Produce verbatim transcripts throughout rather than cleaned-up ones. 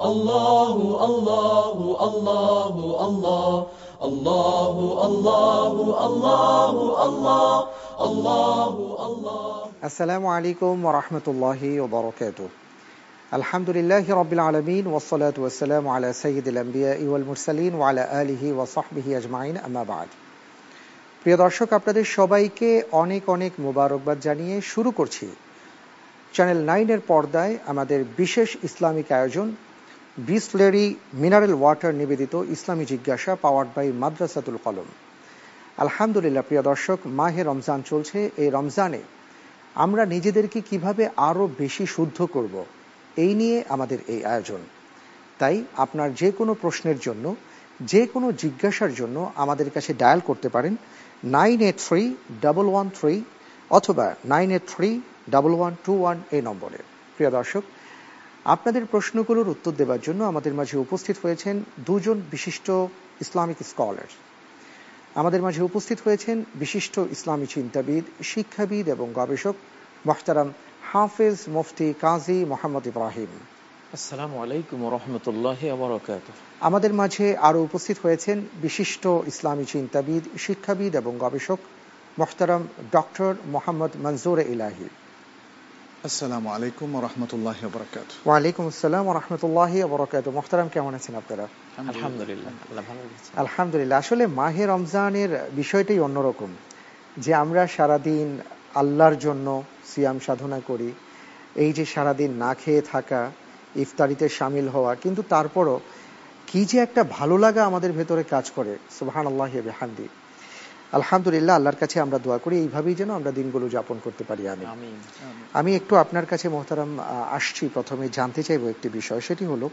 Allahu Allahu Allahu Allah Allahu Allahu Allahu Allah Allahu Allah. Assalamu alaikum wa rahmatullahi wa barakatuh. Alhamdulillahi rabbil alamin was salatu was salamu ala sayyidil anbiya'i wal mursalin wa ala alihi wa sahbihi ajma'in, amma ba'd. প্রিয় দর্শক, আপনাদের সবাইকে অনেক অনেক মোবারকবাদ জানিয়ে শুরু করছি চ্যানেল নাইন এর পর্দায় আমাদের বিশেষ ইসলামিক আয়োজন বিসলেরি মিনারেল ওয়াটার নিবেদিত ইসলামী জিজ্ঞাসা পাওয়ার্ড বাই মাদ্রাসাতুল কলম। আলহামদুলিল্লাহ প্রিয় দর্শক, মাহে রমজান চলছে। এই রমজানে আমরা নিজেদেরকে কিভাবে আরও বেশি শুদ্ধ করব, এই নিয়ে আমাদের এই আয়োজন। তাই আপনার যে কোনো প্রশ্নের জন্য, যে কোনো জিজ্ঞাসার জন্য আমাদের কাছে ডায়াল করতে পারেন nine eight three double one three অথবা nine eight three double one two one এই নম্বরে। প্রিয় দর্শক, আপনাদের প্রশ্নগুলোর উত্তর দেওয়ার জন্য আমাদের মাঝে উপস্থিত হয়েছেন দুজন বিশিষ্ট ইসলামিক স্কলার। আমাদের মাঝে উপস্থিত হয়েছেন বিশিষ্ট ইসলামী চিন্তাবিদ, শিক্ষাবিদ এবং গবেষক মোহতারাম হাফেজ মুফতি কাজী মোহাম্মদ ইব্রাহিম। আসসালামু আলাইকুম ওয়া রাহমাতুল্লাহি ওয়া বারাকাতুহু। আমাদের মাঝে আরও উপস্থিত হয়েছেন বিশিষ্ট ইসলামী চিন্তাবিদ, শিক্ষাবিদ এবং গবেষক মোহতারাম ডক্টর মোহাম্মদ মনজুর ইলাহি। আসসালামু আলাইকুম ওয়া রাহমাতুল্লাহি ওয়া বারাকাতুহু। ওয়া আলাইকুম আসসালাম ওয়া রাহমাতুল্লাহি ওয়া বারাকাতুহু। মোহতারাম, কেমন আছেন আপনারা? আলহামদুলিল্লাহ, আল্লাহ ভালো রেখেছেন। আলহামদুলিল্লাহ। আসলে মাহে রমজানের বিষয়টাই অন্যরকম, যে আমরা সারাদিন আল্লাহর জন্য সিয়াম সাধনা করি, এই যে সারাদিন না খেয়ে থাকা, ইফতারিতে শামিল হওয়া, কিন্তু তারপরও কি যে একটা ভালো লাগা আমাদের ভেতরে কাজ করে, সুবহানাল্লাহি ওয়া বিহামদি। আলহামদুলিল্লাহ, আল্লাহর কাছে আমরা দোয়া করি এইভাবেই যেন আমরা দিনগুলো যাপন করতে পারি। আমি আমি একটু আপনার কাছে মোহতারাম আসছি, প্রথমে জানতে চাইবো একটি বিষয়। সেটি হলো,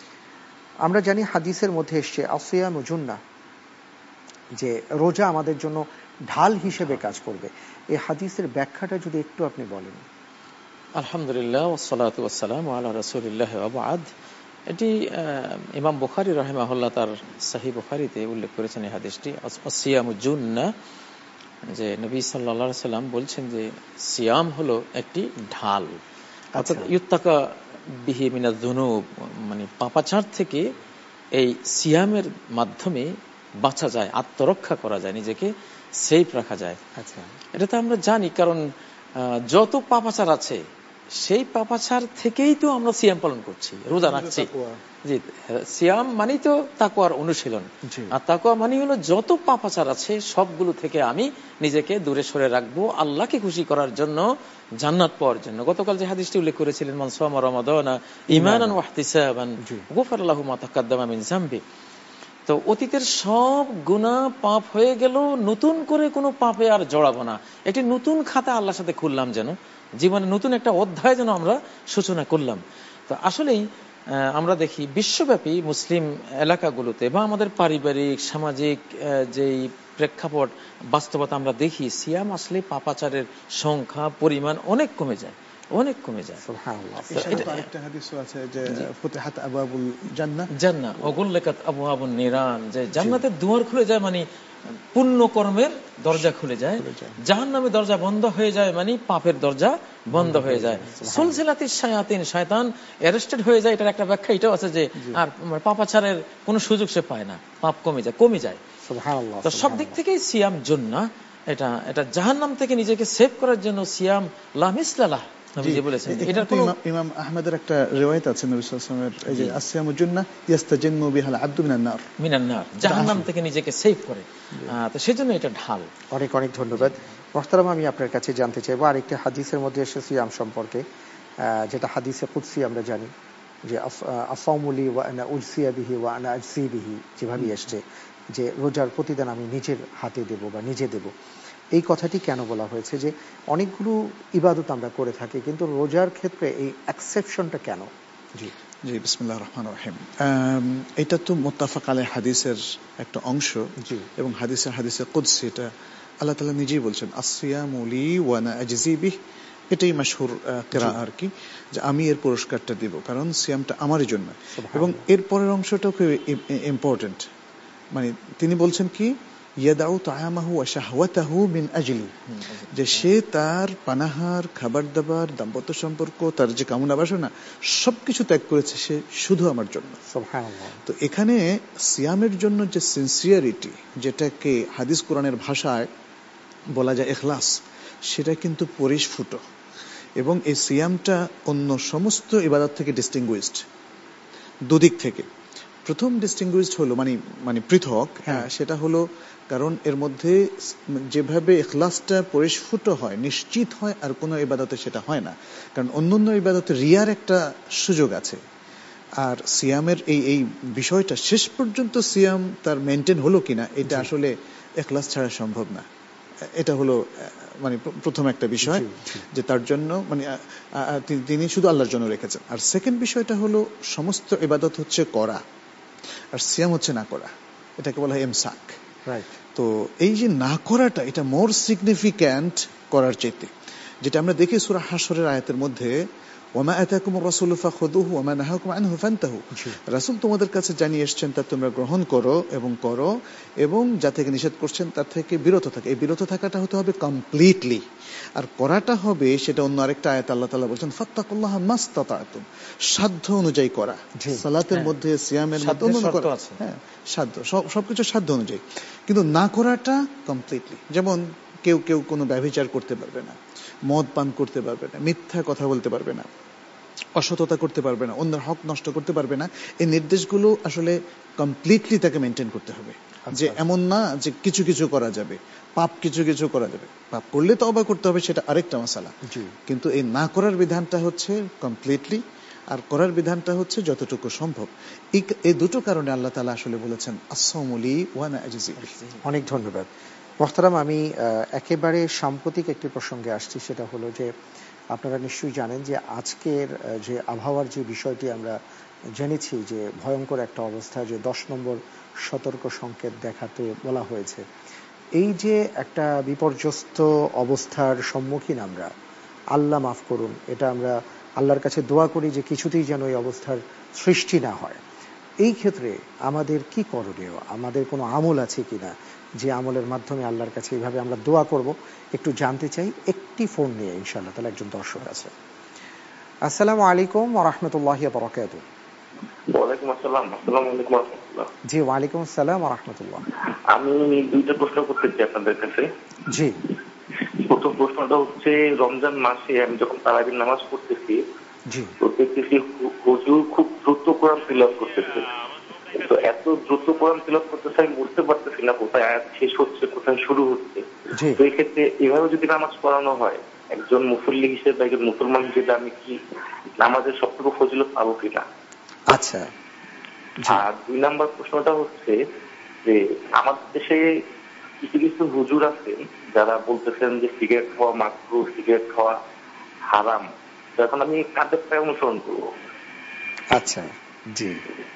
আমরা জানি হাদিসের মধ্যে এসছে আসিয়ামু জুন্নাহ, যে রোজা আমাদের জন্য ঢাল হিসেবে কাজ করবে। এই হাদিসের ব্যাখ্যাটা যদি একটু আপনি বলেন। আলহামদুলিল্লাহ ওয়াসসালাতু ওয়াসসালামু আলা রাসূলিল্লাহ ওয়া বা'দ। এটি ইমাম বুখারী রাহিমাহুল্লাহ তার সহিহ বুখারীতে উল্লেখ করেছেন এই হাদিসটি, আসিয়ামু জুন্নাহ, যে নবী সাল্লাল্লাহু আলাইহি সাল্লাম বলছেন যে সিয়াম হলো একটি ঢাল, অর্থাৎ ইউত্তাকা বিহি মিনাজ যুনুব, মানে পাপাচার থেকে এই সিয়ামের মাধ্যমে বাঁচা যায়, আত্মরক্ষা করা যায়, নিজেকে সেফ রাখা যায়। আচ্ছা, এটা তো আমরা জানি, কারণ যত পাপাচার আছে সেই পাপাচার থেকেই তো আমরা সিয়াম পালন করছি, রোজা রাখছি। জি, সিয়াম মানেই তো তাকওয়ার অনুশীলন, আর তাকওয়া মানে হলো যত পাপাচার আছে সবগুলো থেকে আমি নিজেকে দূরে সরে রাখবো, আল্লাহকে খুশি করার জন্য, জান্নাত পাওয়ার জন্য। গতকাল যে হাদিসটি উল্লেখ করেছিলেন, মান সামা রমাদানা ঈমানান ওয়া ইহতিসাবান গুফিরা লাহু মা তাকাদ্দামা মিন যামবি, তো অতীতের সব গুনাহ পাপ হয়ে গেল, নতুন করে কোনো পাপে আর জড়াবো না, একটি নতুন খাতা আল্লাহর সাথে খুললাম, যেন জীবনে নতুন একটা অধ্যায় যেন আমরা সূচনা করলাম। তো আসলেই আমরা দেখি বিশ্বব্যাপী মুসলিম এলাকাগুলোতে বা আমাদের পারিবারিক সামাজিক যেই প্রেক্ষাপট, বাস্তবতা আমরা দেখি, সিয়াম আসলে পাপাচারের সংখ্যা পরিমাণ অনেক কমে যায়, অনেক কমে যায়। আরেকটা হাদিসও আছে যে ফুতিহাত আবওয়াবুল জান্নাহ জান্নাহ ওয়া গুল্লিকাত আবওয়াবুন নিরান, যে জান্নাতের দুয়ার খুলে যায় মানে পুণ্য কর্মের দরজা খুলে যায়, জাহান্নামের দরজা বন্ধ হয়ে যায় মানে পাপের দরজা বন্ধ হয়ে যায়। সুলসিলাতিশ শায়াতিন, শয়তান অ্যারেস্টেড হয়ে যায়। এটার একটা ব্যাখ্যা এটাও আছে যে আর পাপাচারের কোনো সুযোগ সে পায় না, পাপ কমে যায়, কমে যায়। সুবহানাল্লাহ। তো সব দিক থেকেই সিয়াম জুন্নাহ, এটা এটা জাহান্নাম থেকে নিজেকে সেভ করার জন্য সিয়াম লা মিসলা লাহ নবীজি বলেছেন। এটা ইমাম আহমদের একটা রিওয়ায়াত আছে নবী সাল্লাল্লাহু আলাইহি ওয়াসাল্লামের, এই যে আসিয়ামু জুন্নাহ ইস্তাজিন্নু বিহাল আবদু মিনান নার, মিনান নার, জাহান্নাম থেকে নিজেকে সেভ করে। তো সেজন্য এটা ঢাল। অনেক অনেক ধন্যবাদ মোহতারাম। আমি আপনার কাছে জানতে চাইবো আরেকটি হাদিসের মধ্যে এসে সিয়াম সম্পর্কে, যেটা হাদিসে কুদসি আমরা জানি, যে আসাউমু লি ওয়া আনা উজসিয়া বিহি ওয়া আনা আজসি বিহি, যেভাবে এসছে যে রোজার প্রতিদান আমি নিজের হাতে দেব বা নিজে দেব। এই কথাটি কেন বলা হয়েছে, যে অনেকগুলো ইবাদত আমরা করে থাকি, কিন্তু রোজার ক্ষেত্রে এই এক্সেপশনটা কেন? জি জি বিসমিল্লাহির রহমানির রহিম। এটা তো মুত্তাফাক আলাইহি হাদিসের একটা অংশ, এবং হাদিসে হাদিসে কুদসি, এটা আল্লাহ তাআলা নিজেই বলছেন আসিয়ামু লি ওয়া আনা আজজি বিহি। এটাই মাশহুর কিরাআ আর কি, যে আমি এর পুরস্কারটা দেব, কারণ সিয়ামটা আমারই জন্য। এবং এর পরের অংশটাও খুব ইম্পর্টেন্ট, মানে তিনি বলছেন কি ইয়াদাউ তাআমাহু ওয়া শাহওয়াতাহু মিন আজলি, যে সে তার পানাহার, খাবার দাবার, দাম্পত্য সম্পর্ক, তার যে কামনা বাসনা সবকিছু ত্যাগ করেছে সে শুধু আমার জন্য। সুবহানাল্লাহ। তো এখানে সিয়ামের জন্য যে সিনসিয়ারিটি, যেটাকে হাদিস কোরআনের ভাষায় বলা যায় ইখলাস, সেটা কিন্তু পরিস্ফুট, এবং এই সিয়ামটা অন্য সমস্ত ইবাদত থেকে ডিস্টিংগুইশড দুদিক থেকে। প্রথম ডিস্টিংগুইশড হলো মানে মানে পৃথক, হ্যাঁ, সেটা হলো কারণ এর মধ্যে যেভাবে ইখলাসটা পরিস্ফুট হয়, নিশ্চিত হয়, আর কোনো ইবাদতে সেটা হয় না। কারণ অন্যান্য ইবাদতে রিয়ার একটা সুযোগ আছে, আর সিয়ামের এই এই বিষয়টা শেষ পর্যন্ত সিয়াম তার মেনটেন হলো কিনা এটা আসলে ইখলাস ছাড়া সম্ভব না। এটা হলো মানে প্রথম একটা বিষয়, যে তার জন্য মানে তিনি শুধু আল্লাহর জন্য রেখেছেন। আর সেকেন্ড বিষয়টা হলো সমস্ত ইবাদত হচ্ছে করা, আর সিয়াম হচ্ছে না করা, এটাকে বলা হয় ইমসাক। তো এই যে না করাটা, এটা মোর সিগনিফিক্যান্ট করার চাইতে। যেটা আমরা দেখি সূরা হাশরের আয়াতের মধ্যে, ওয়ামা আতাকুমুর রাসূলু ফাখুযুহু ওয়ামা নাহাকুম আনহু ফান্তাহু, রাসূল তোমাদের কাছে জানিয়ে এসেছেন তা তোমরা গ্রহণ করো এবং করো, এবং যা থেকে নিষেধ করছেন তার থেকে বিরত থাকো। এই বিরত থাকাটা হতে হবে কমপ্লিটলি, আর করাটা হবে সেটা অন্য আরেকটা আয়াত আল্লাহ তাআলা বলেছেন ফাত্তাকুল্লাহা মাসতাতাতুম, সাধ্য অনুযায়ী করা। সালাতের মধ্যে, সিয়ামের মধ্যে হ্যাঁ সাধ্য, সবকিছু সাধ্য অনুযায়ী, কিন্তু না করাটা কমপ্লিটলি। যেমন কেউ কেউ কোনো ব্যভিচার করতে পারবে না, মদ পান করতে পারবে না, মিথ্যা কথা বলতে পারবে না, অসততা করতে পারবে না, অন্যের হক নষ্ট করতে পারবে না। এই নির্দেশগুলো আসলে কমপ্লিটলি তাকে মেনটেন করতে হবে। যে এমন না যে কিছু কিছু করা যাবে, পাপ কিছু কিছু করা যাবে, পাপ করলে তওবা করতে হবে, সেটা আরেকটা মাসালা। কিন্তু এই না করার বিধানটা হচ্ছে কমপ্লিটলি, আর করার বিধানটা হচ্ছে যতটুকু সম্ভব। এই দুটো কারণে আল্লাহ তাআলা আসলে বলেছেন আস-সাওমু লি ওয়া আনা আজজি বিহি। অনেক ধন্যবাদ মোহতারাম। আমি একেবারে সাম্প্রতিক একটি প্রসঙ্গে আসছি, সেটা হলো যে আপনারা নিশ্চয়ই জানেন যে আজকের যে আবহাওয়ার যে বিষয়টি আমরা জেনেছি, যে ভয়ঙ্কর একটা অবস্থা, যে দশ নম্বর সতর্ক সংকেত দেখাতে বলা হয়েছে। এই যে একটা বিপর্যস্ত অবস্থার সম্মুখীন আমরা, আল্লাহ মাফ করুন, এটা আমরা আল্লাহর কাছে দোয়া করি যে কিছুতেই যেন এই অবস্থার সৃষ্টি না হয়। এই ক্ষেত্রে আমাদের কি করণীয়? আমাদের কোনো আমল আছে কিনা যে আমলের মাধ্যমে আল্লাহর কাছে এইভাবে আমরা দোয়া করব? একটু জানতে চাই একটি ফোন নিয়ে। ইনশাআল্লাহ তাহলে একজন দর্শক আছে। আসসালামু আলাইকুম ওয়া রাহমাতুল্লাহি ওয়া বারাকাতুহু। ওয়ালাইকুম আসসালাম। আসসালামু আলাইকুম ওয়া রাহমাতুল্লাহ। জি, ওয়া আলাইকুম আসসালাম ওয়া রাহমাতুল্লাহ। আমি দুইটা প্রশ্ন করতে চাই আপনাদের কাছে। জি। প্রথম প্রশ্নটা হচ্ছে, রমজান মাসে আমি যখন তারাবির নামাজ পড়তেছি, জি, তো দেখতেছি হুজুর খুব দ্রুত কোরআন তিলাওয়াত করতেছে। তো এত দ্রুত কোরআন তিলাওয়াত করতেছে, আমি বুঝতে পারতেছি না কোথায় আয়াত শেষ হচ্ছে, কোথায় শুরু হচ্ছে। তো এই ক্ষেত্রে এভাবে যদি নামাজ পড়ানো হয়, একজন মুসল্লি হিসেবে, একজন মুসলমান হিসেবে আমি কি নামাজের সবটুকু ফজিলত পাবো কিনা? আচ্ছা। আর দুই নাম্বার প্রশ্নটা হচ্ছে যে, আমাদের দেশে কিছু কিছু হুজুর আছেন যারা বলতেছেন যে সিগারেট খাওয়া মাকরুহ, সিগারেট খাওয়া হারাম। এখন আমি কাদের প্রায় অনুসরণ করবো? আচ্ছা, জি,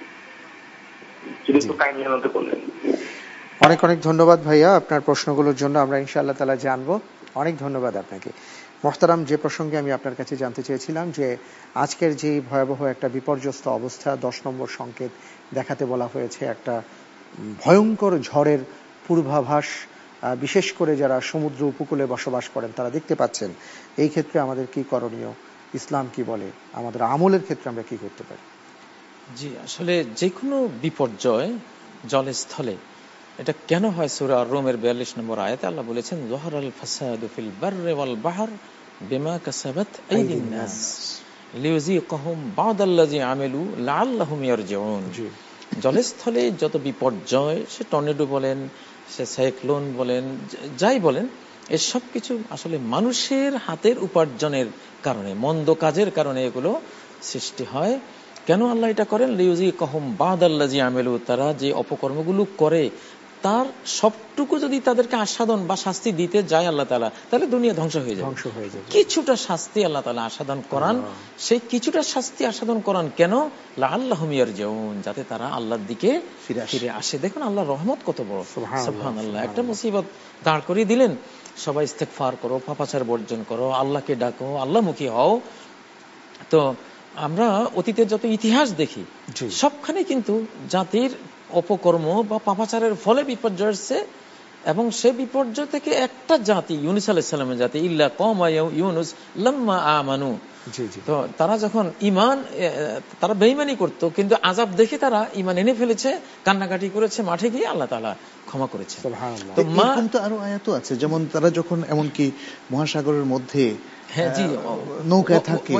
অনেক অনেক ধন্যবাদ ভাইয়া আপনার প্রশ্নগুলোর জন্য। আমরা ইনশাআল্লাহ তাআলা জানবো। অনেক ধন্যবাদ আপনাকে। মোহতারাম, যে প্রসঙ্গে আমি আপনার কাছে জানতে চেয়েছিলাম যে আজকের যে ভয়াবহ একটা বিপর্যস্ত অবস্থা, দশ নম্বর সংকেত দেখাতে বলা হয়েছে, একটা ভয়ঙ্কর ঝড়ের পূর্বাভাস, বিশেষ করে যারা সমুদ্র উপকূলে বসবাস করেন তারা দেখতে পাচ্ছেন। এই ক্ষেত্রে আমাদের কি করণীয়, ইসলাম কি বলে, আমাদের আমলের ক্ষেত্রে আমরা কি করতে পারি? জি, আসলে যে কোনো বিপর্যয় জলে স্থলে এটা কেন হয়? সূরা রোমের বিয়াল্লিশ নম্বর আয়াতে আল্লাহ বলেছেন, যাহারাল ফাসাদু ফিল বাররি ওয়াল বাহর বিমা কাসাবাত আইদিন নাস লিয়ুযীকাহুম বা'দাল্লাযী আমিলু লাআল্লাহুম ইয়ারজিউন। জলে স্থলে যত বিপর্যয়, সে টর্নেডো বলেন, সে সাইক্লোন বলেন, যাই বলেন, এর সব কিছু আসলে মানুষের হাতের উপার্জনের কারণে, মন্দ কাজের কারণে এগুলো সৃষ্টি হয়। কেন আল্লাহ এটা করেন? লিয়ুযীকাহুম বা'দাল্লাযী আমিলু, তারা যে অপকর্মগুলো করে তার সবটুকু যদি তাদেরকে আস্বাদন বা শাস্তি দিতে যায় আল্লাহ তাআলা, তাহলে দুনিয়া ধ্বংস হয়ে যাবে। কিছুটা শাস্তি আল্লাহ তাআলা আস্বাদন করান। সেই কিছুটা শাস্তি আস্বাদন করান কেন? লাআল্লাহুম ইয়ারজিউন, যাতে তারা আল্লাহর দিকে ফিরে আসে। দেখুন আল্লাহর রহমত কত বড়, সুবহানাল্লাহ। একটা মুসিবত দাঁড় করিয়ে দিলেন, সবাই ইস্তেগফার করো, পাপাচার বর্জন করো, আল্লাহকে ডাকো, আল্লাহমুখী হও। তো আমরা অতীতের যত ইতিহাস দেখি, সবখানে কিন্তু জাতির অপকর্ম বা পাপাচারের ফলে বিপর্যয় এসেছে, এবং সে বিপর্যয় থেকে একটা জাতি ইউনুস আলাইহিস সালামের জাতি ইল্লা কওমা ইউনুস লাম্মা আমানু, তো তারা যখন ইমান তারা বেঈমানি করত কিন্তু আযাব দেখে তারা ইমান এনে ফেলেছে, কান্নাকাটি করেছে, মাঠে গিয়ে আল্লাহ তাআলা ক্ষমা করেছে। সুবহানাল্লাহ। তো মা তো আরো আয়াত আছে, যেমন তারা যখন এমনকি মহাসাগরের মধ্যে নৌকায় থাকে,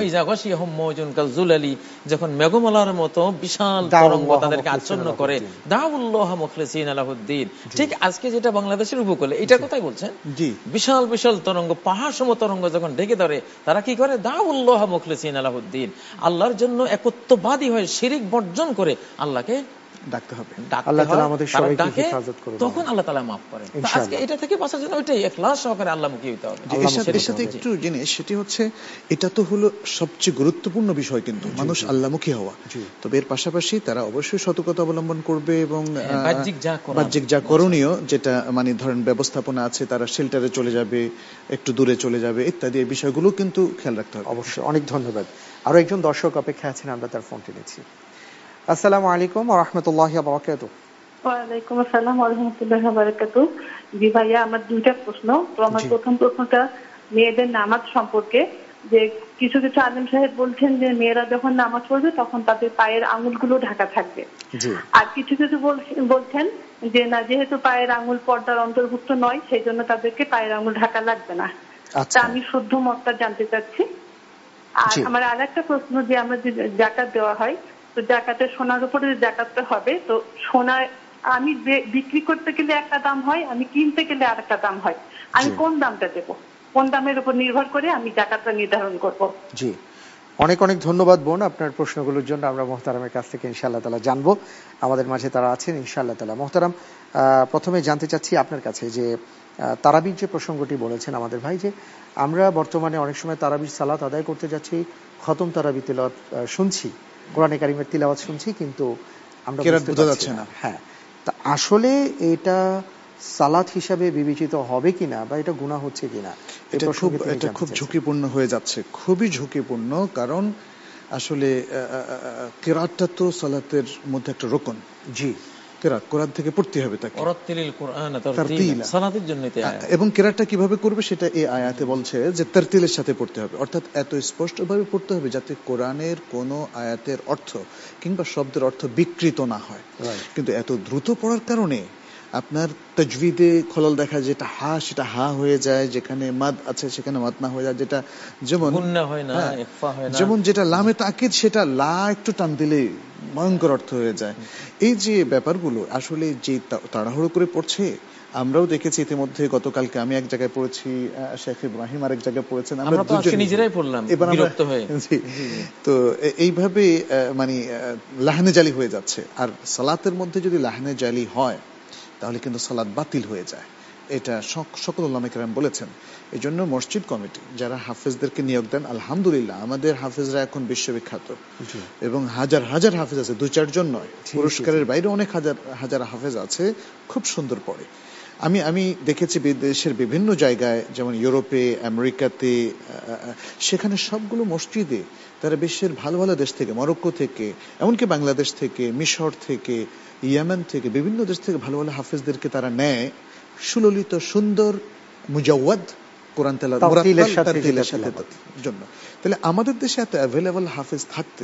যখন মেঘমালার মতো বিশাল তরঙ্গ তাদেরকে আচ্ছন্ন করে, দাউল্লাহ মুখলিসিনা লাহুদ্দিন, ঠিক আজকে যেটা বাংলাদেশের উপকূলে এটা কথাই বলছেন। বিশাল বিশাল তরঙ্গ, পাহাড় সম তরঙ্গ যখন ঢেকে ধরে, তারা কি করে? দাউল্লাহ মুখলিসিনা লাহুদ্দিন, আল্লাহর জন্য একত্ববাদী হয়ে শিরিক বর্জন করে আল্লাহকে ডাকতে হবে। আল্লাহ তাআলা আমাদের সবাইকে হেফাজত করুন, তখন আল্লাহ তাআলা maaf করেন। আজকে এটা থেকে বাঁচার জন্য ওইটাই ইখলাস সহকারে আল্লাহমুখী হতে হবে। এর সাথে একটু জিনিস, সেটি হচ্ছে এটা তো হলো সবচেয়ে গুরুত্বপূর্ণ বিষয়, কিন্তু মানুষ আল্লাহমুখী হওয়া। তবে এর পাশাপাশি তারা অবশ্যই সতর্কতা অবলম্বন করবে এবং বাহ্যিক যা করণীয়, যেটা মানে ধরেন ব্যবস্থাপনা আছে, তারা শেল্টারে চলে যাবে, একটু দূরে চলে যাবে ইত্যাদি, এই বিষয়গুলো কিন্তু খেয়াল রাখতে হবে। অবশ্যই। অনেক ধন্যবাদ। আরো একজন দর্শক অপেক্ষা আছেন, আমরা তার ফোনটি নিচ্ছি। আসসালামু আলাইকুম ওয়া রাহমাতুল্লাহি ওয়া বারাকাতুহু। ওয়া আলাইকুম আসসালাম ওয়া রাহমাতুল্লাহি ওয়া বারাকাতুহু। জি ভাইয়া, আমার দুইটা প্রশ্ন। তো আমার প্রথম প্রশ্নটা মেয়েদের নামাজ সম্পর্কে, যে কিছু কিছু আলেম সাহেব বলছেন যে মেয়েরা যখন নামাজ পড়বে তখন তাদের পায়ের আঙুলগুলো ঢাকা থাকবে, আর কিছু কিছু বলছেন যে না, যেহেতু পায়ের আঙুল পর্দার অন্তর্ভুক্ত নয় সেই জন্য তাদেরকে পায়ের আঙুল ঢাকা লাগবে না। তা আমি শুদ্ধ মতটা জানতে চাচ্ছি। আর আমার আর একটা প্রশ্ন, যে আমরা যে যাকাত দেওয়া হয়, তো জাকাতের সোনার উপরে যে জাকাতটা হবে, তো সোনা আমি বিক্রি করতে গেলে একটা দাম হয়, আমি কিনতে গেলে আর একটা দাম হয়, আমি কোন দামটা দেবো? কোন দামের উপর নির্ভর করে আমি জাকাতটা নির্ধারণ করব? জি, অনেক অনেক ধন্যবাদ বোন আপনার প্রশ্নগুলোর জন্য। আমরা মুহতারামের কাছ থেকে ইনশাআল্লাহ তাআলা জানবো, আমাদের মাঝে তারা আছেন ইনশাআল্লাহ তাআলা। মুহতারাম, প্রথমে জানতে চাচ্ছি আপনার কাছে যে তারাবির যে প্রসঙ্গটি বলেছেন আমাদের ভাই, যে আমরা বর্তমানে অনেক সময় তারাবির সালাত আদায় করতে যাচ্ছি, খতম তারাবি তিলাওয়াত শুনছি, কোরআনে কারিমের তিলাওয়াত শুনছি, কিন্তু আমরা বুঝতে পারছি না। হ্যাঁ, তা আসলে এটা সালাত হিসাবে বিবেচিত হবে কিনা বা এটা গুনাহ হচ্ছে কিনা, এটা খুব এটা খুব ঝুঁকিপূর্ণ হয়ে যাচ্ছে, খুবই ঝুঁকিপূর্ণ। কারণ আসলে কিরাতটা তো সালাতের মধ্যে একটা রকন। জি, কিরাত কোরআন থেকে পড়তে হবে তাকে, ওয়ারাতিলিল কুরআন তারতিলা, সালাতের জন্য। এবং কিরাতটা কিভাবে করবে সেটা এই আয়াতে বলছে যে তারতিলের সাথে পড়তে হবে, অর্থাৎ এত স্পষ্টভাবে পড়তে হবে যাতে কোরআনের কোনো আয়াতের অর্থ কিংবা শব্দের অর্থ বিকৃত না হয়। কিন্তু এত দ্রুত পড়ার কারণে আপনার তাজভিদে খলল দেখা, যেটা হা সেটা হা হয়ে যায়, যেখানে মাদ আছে সেখানে মাদ না হয়ে যায়, যেটা যেমন যেমন যেটা লামে তাকিদ সেটা লা একটু টান দিলে ভয়ঙ্কর অর্থ হয়ে যায়। এই যে ব্যাপারগুলো আসলে যে তাড়াহুড়ো করে পড়ছে, আমরাও দেখেছি ইতিমধ্যে। গতকালকে আমি এক জায়গায় পড়েছি, শেখ ইব্রাহিম আরেক জায়গায় পড়েছেন, আমরা দুজন নিজেরাই পড়লাম বিরক্ত হয়ে। তো এইভাবে মানে লাহনে জালি হয়ে যাচ্ছে। আর সালাতের মধ্যে যদি লাহনে জালি হয় তাহলে কিন্তু সালাত বাতিল হয়ে যায়, এটা সকল উলামায়ে কেরাম বলেছেন। এই জন্য মসজিদ কমিটি যারা হাফেজদেরকে নিয়োগ দেন, আলহামদুলিল্লাহ আমাদের হাফেজরা এখন বিশ্ববিখ্যাত এবং হাজার হাজার হাফেজ আছে, দুই চারজন নয়, পুরস্কারের বাইরে অনেক হাজার হাজার হাফেজ আছে, খুব সুন্দর পড়ে। আমি আমি দেখেছি বিদেশের বিভিন্ন জায়গায়, যেমন ইউরোপে, আমেরিকাতে, সেখানে সবগুলো মসজিদে তারা বিশ্বের ভালো ভালো দেশ থেকে, মরক্কো থেকে, এমনকি বাংলাদেশ থেকে, মিশর থেকে, ইয়েমেন থেকে, বিভিন্ন দেশ থেকে ভালো ভালো হাফেজদেরকে তারা নেয়, সুললিত সুন্দর মুজাওয়াদ কোরআন তেলাওয়াত মুরাত্তাল তারতিলের সাথে জন্য। তাহলে আমাদের দেশে এত অ্যাভেলেবল হাফেজ থাকতে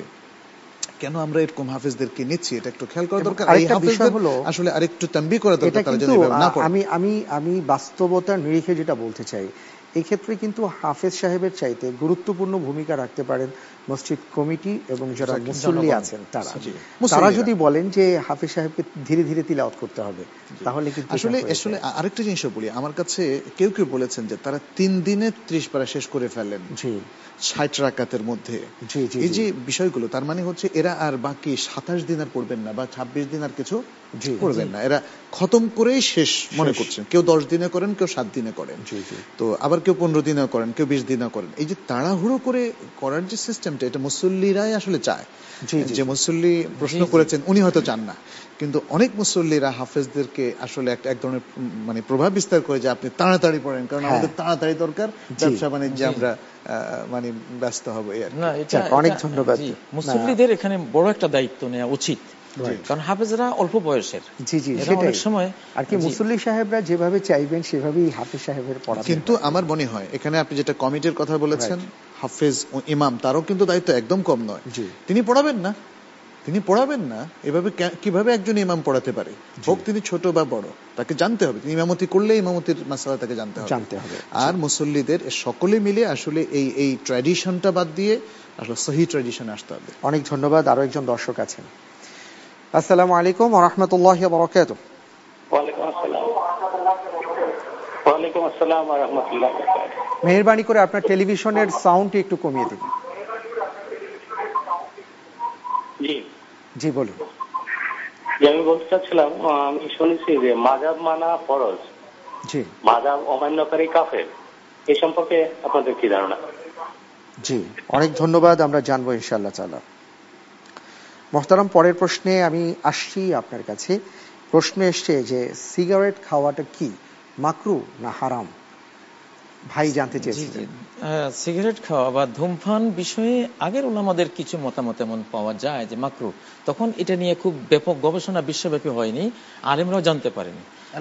কেন আমরা এরকম হাফেজদেরকে নিচ্ছি, এটা একটু খেয়াল করা দরকার। এই হাফেজদের আসলে আরেকটু তানবীহ করা দরকার, তারা যেন এভাবে না পড়ে। আমি আমি আমি বাস্তবতার নিরিখে যেটা বলতে চাই, এই ক্ষেত্রে কিন্তু হাফেজ সাহেবের চাইতে গুরুত্বপূর্ণ ভূমিকা রাখতে পারেন মসজিদ কমিটি এবং যারা মুসল্লি আছেন তারা। তারা যদি বলেন যে হাফেজ সাহেবকে ধীরে ধীরে তিলাওয়াত করতে হবে, তাহলে কিন্তু আসলে আসলে আরেকটা জিনিস বলি, আমার কাছে কেউ কেউ বলেছেন যে তারা তিন দিনে ত্রিশ পারা শেষ করে ফেলেন ষাট রাকাতের মধ্যে। এই যে বিষয়গুলো, তার মানে হচ্ছে এরা আর বাকি সাতাশ দিন আর পড়বেন না বা ছাব্বিশ দিন আর কিছু পড়বেন না, এরা খতম করেই শেষ মনে করছেন। কেউ দশ দিনে করেন, কেউ সাত দিনে করেন, তো আবার কেউ পনেরো দিনে করেন, কেউ বিশ দিনে করেন। এই যে তাড়াহুড়ো করে করার যে সিস্টেমটা, এটা মুসল্লিরাই আসলে চায়। যে মুসল্লি প্রশ্ন করেছেন উনি হয়তো চান না, কিন্তু অনেক মুসল্লিরা হাফেজদেরকে আসলে একটা এক ধরনের মানে প্রভাব বিস্তার করে যে আপনি তাড়াতাড়ি পড়েন, কারণ আমাদের তাড়াতাড়ি দরকার, ব্যবসা বাণিজ্যে আমরা মানে ব্যস্ত হবো। অনেক ধন্যবাদ। মুসল্লিদের এখানে বড় একটা দায়িত্ব নেওয়া উচিত। কারণ হাফেজরা অল্প বয়সের। জি জি, অনেক সময় আর কি মুসল্লি সাহেবরা যেভাবে চাইবেন সেভাবেই হাফেজ সাহেবের পড়া। কিন্তু আমার মনে হয় এখানে আপনি যেটা কমিটির কথা বলেছেন, হাফেজ ও ইমাম তারও কিন্তু দায়িত্ব একদম কম নয়। তিনি পড়াবেন না, তিনি পড়াবেন না এভাবে কিভাবে একজন ইমাম পড়াতে পারে, হোক তিনি ছোট বা বড়, তাকে জানতে হবে। তিনি ইমামতি করলে ইমামতির মাসালা তাকে জানতে হবে জানতে হবে আর মুসল্লিদের সকলে মিলে আসলে এই এই ট্র্যাডিশনটা বাদ দিয়ে আসলে সহি ট্র্যাডিশনে আসতে হবে। অনেক ধন্যবাদ। আরো একজন দর্শক আছেন। আসসালামু আলাইকুম ওয়া রাহমাতুল্লাহি ওয়া বারাকাতুহু। ওয়ালাইকুম আসসালাম। ওয়ালাইকুম আসসালাম ওয়া রাহমাতুল্লাহি ওয়া বারাকাতুহু। মেহেরবানি করে আপনার টেলিভিশনের সাউন্ডটি একটু কমিয়ে দিন। জি জি বলুন। আমি বলতে চাচ্ছিলাম, আমি শুনেছি যে মাযহাব মানা ফরজ, জি মাযহাব অমান্যকারী কাফের, এই সম্পর্কে আপনাদের কি ধারণা? জি অনেক ধন্যবাদ, আমরা জানবো ইনশাআল্লাহ তাআলা। মোহতারাম, পরের প্রশ্নে আমি আসছি আপনার কাছে। প্রশ্ন এসছে যে সিগারেট খাওয়াটা কি মাকরু না হারাম? ভাই জানতে চেয়েছিলেন। সিগারেট খাওয়া বা ধূমপান বিষয়ে আগের উলামাদের কিছু মতামত এমন পাওয়া যায় যে মাকরু। তখন এটা নিয়ে খুব ব্যাপক গবেষণা বিশ্বব্যাপী হয়নি, আলেমরাও জানতে পারেনি।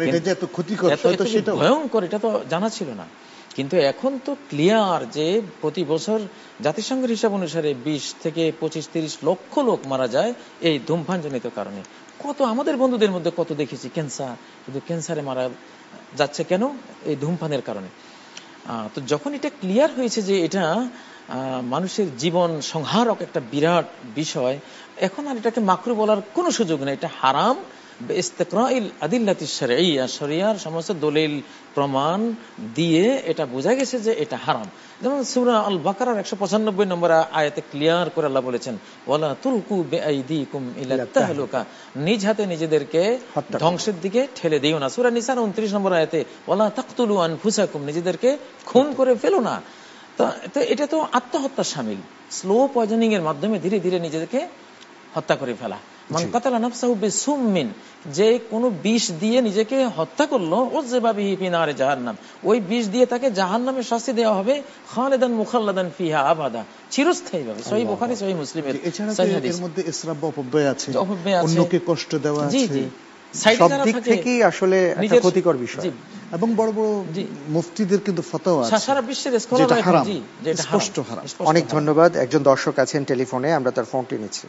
ভয়ঙ্কর এটা তো জানা ছিল না, কিন্তু এখন তো ক্লিয়ার যে প্রতি বছর জাতিসংঘের হিসাব অনুসারে বিশ থেকে পঁচিশ তিরিশ লক্ষ লোক মারা যায় এই ধূমপান জনিত কারণে। কত আমাদের বন্ধুদের মধ্যে কত দেখেছি ক্যান্সার, শুধু ক্যান্সারে মারা যাচ্ছে কেন? এই ধূমপানের কারণে। তো যখন এটা ক্লিয়ার হয়েছে যে এটা মানুষের জীবন সংহারক একটা বিরাট বিষয়, এখন আর এটাকে মাকরু বলার কোনো সুযোগ নেই। এটা হারাম ইস্তিকরাইল আদিল্লাতি শারঈয়া, শরিয়ার সমস্ত দলিল প্রমাণ দিয়ে এটা বোঝা গেছে যে এটা হারাম। যেমন সূরা আল বাকারার একশো পঁচানব্বই নম্বর আয়াতে ক্লিয়ার করে আল্লাহ বলেছেন, ওয়ালা তুলকু বিআইদিকুম ইলা তাহলুকা, নিজ হাতে নিজেদেরকে ধ্বংসের দিকে ঠেলে দিও না। সূরা নিসার উনত্রিশ নম্বর আয়াতে ওয়ালা তাকতুলু আনফুসাকুম, নিজেদেরকে খুন করে ফেলো না। তো এটা তো আত্মহত্যা শামিল, স্লো পয়জনিং এর মাধ্যমে ধীরে ধীরে নিজেদেরকে হত্যা করে ফেলা। মান কাতালা নাফসাহু বিসুমমিন, যে কোনো বিষ দিয়ে নিজেকে হত্যা করলো, উযযিবা বিহি ফি নারে জাহান্নাম, ওই বিষ দিয়ে তাকে জাহান্নামে শাস্তি দেওয়া হবে, খালিদান মুখাল্লাদান ফিহা আবাদা, চিরস্থায়ীভাবে। সহিহ বুখারী সহিহ মুসলিমের সহিহ হাদিস। এর মধ্যে ইসরাফ বা অপব্যয় আছে, অন্যকে কষ্ট দেওয়া আছে, সব দিক থেকেই আসলে একটা ক্ষতিকর বিষয়। এবং বড় বড় মুফতিদের কিন্তু ফতোয়া আছে সারা বিশ্বের স্কলাররা জি যেটা স্পষ্ট হারাম। অনেক ধন্যবাদ। একজন দর্শক আছেন টেলিফোনে, আমরা তার ফোনটি নিচ্ছি।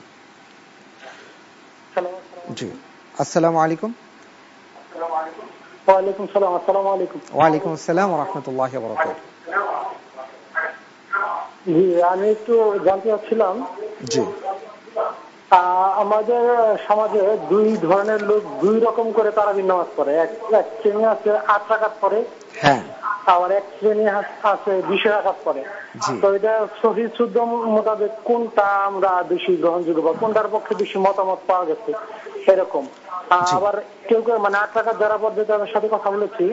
জি আসসালামু আলাইকুম। ওয়ালাইকুম সালাম। আসসালামু আলাইকুম। ওয়ালাইকুম আসসালাম ওয়া রাহমাতুল্লাহি ওয়া বারাকাতুহু। জি আমি একটু জানতে চাচ্ছিলাম, জি আমাদের সমাজে দুই ধরনের লোক দুই রকম করে তারাবির নামাজ পড়ে। এক শ্রেণী আছে আট রাকাত পড়ে, হ্যাঁ, আবার এক শ্রেণী আছে বিশ রাকাত পড়ে। তো এটা সহিহ শুদ্ধ মোতাবেক কোনটা আমরা বেশি গ্রহণযোগ্য বা কোনটার পক্ষে বেশি মতামত পাওয়া গেছে এরকম? আবার কেউ কেউ মানে আট রাকাত যারা পড়বে তাদের সাথে কথা বলেছি,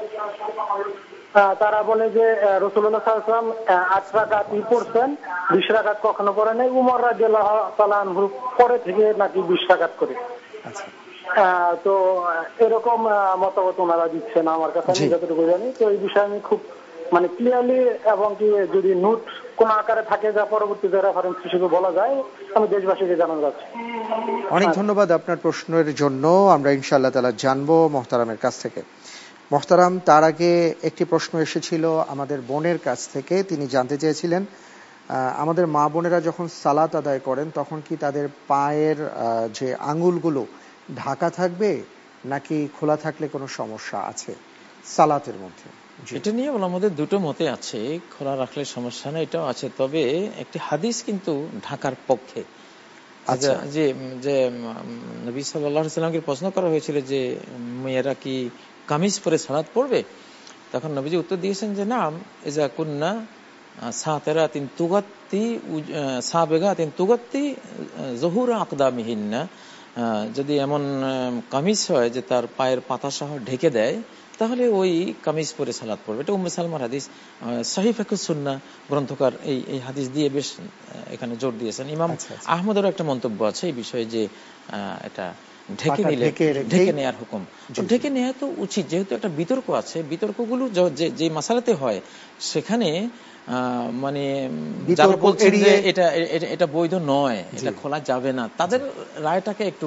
তারা বলে যে রাসূলুল্লাহ সাল্লাল্লাহু আলাইহি ওয়াসাল্লাম আট রাকাতই পড়ছেন, বিশ রাকাত কখনো পড়ে নাই। উমর রাদিয়াল্লাহু তাআলা আনহু পরে থেকে নাকি বিশ রাকাত করে। তো এরকম মতামত ওনারা দিচ্ছেন আমার কাছে, আমি যতটুকু জানি। তো এই বিষয়ে আমি খুব মানে ক্লিয়ারলি এবং কি যদি নোট কোন আকারে থাকে যা পরবর্তীতে রেফারেন্স হিসেবে বলা যায়, আমি দেশবাসীকে জানাতে যাচ্ছি। অনেক ধন্যবাদ আপনার প্রশ্নের জন্য, আমরা ইনশাআল্লাহ তাআলা জানবো মুহতারামের কাছ থেকে। মুহতারাম, তার আগে একটি প্রশ্ন এসেছিল আমাদের বোনের কাছ থেকে। তিনি জানতে চেয়েছিলেন আমাদের মা বোনেরা যখন সালাত আদায় করেন তখন কি তাদের পায়ের যে আঙ্গুলগুলো ঢাকা থাকবে নাকি খোলা থাকলে কোনো সমস্যা আছে সালাতের মধ্যে? এটা নিয়ে আমাদের দুটো মতে আছে, খোলা রাখলে সমস্যা না এটাও আছে। তবে একটি হাদিস কিন্তু ঢাকার পক্ষে। যে যে নবী সাল্লাল্লাহু আলাইহি ওয়াসাল্লামকে প্রশ্ন করা হয়েছিল যে মেয়েরা কি কামিজ পরে সালাত পড়বে, তখন নবীজি উত্তর দিয়েছেন যে নাম, ইজা কুন্না সাতেরাতিন তুগাত্তি সাবেগাতিন তুগাত্তি যহুরা আকদামিহিন্না, যদি এমন কামিজ হয় যে তার পায়ের পাতা সহ ঢেকে দেয় তাহলে ওই কামিজ পরে সালাত পড়বে। এটা উম্মে সালমার হাদিস। সহিহ ফিকহুস সুন্নাহ গ্রন্থকার এই এই হাদিস দিয়ে বেশ এখানে জোর দিয়েছেন। ইমাম আহমদেরও একটা মন্তব্য আছে এই বিষয়ে যে এটা ঢেকে নিলে ঢেকে নেয়ার হুকুম। তো ঢেকে নেওয়া তো উচিত, যেহেতু একটা বিতর্ক আছে। বিতর্কগুলো যে মাসালাতে হয় সেখানে মানে যারা বলছেন যে এটা এটা বৈধ নয়, এটা খোলা যাবে না, তাদের রায়টাকে একটু